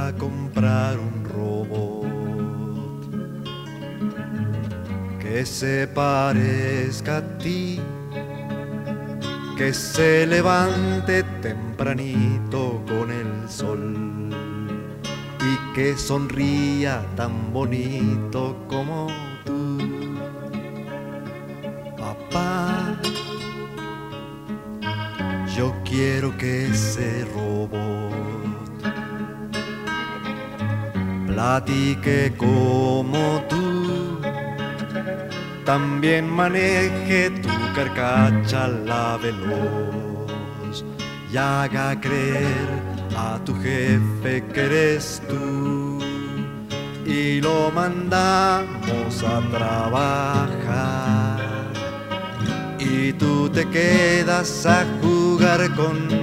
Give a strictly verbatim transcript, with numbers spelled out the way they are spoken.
a comprar un robot que se parezca a ti, que se levante tempranito con el sol y que sonría tan bonito como tú. Papá, yo quiero que ese robot platique como tú, también maneje tu carcacha la veloz y haga creer a tu jefe que eres tú, y lo mandamos a trabajar y tú te quedas a jugar con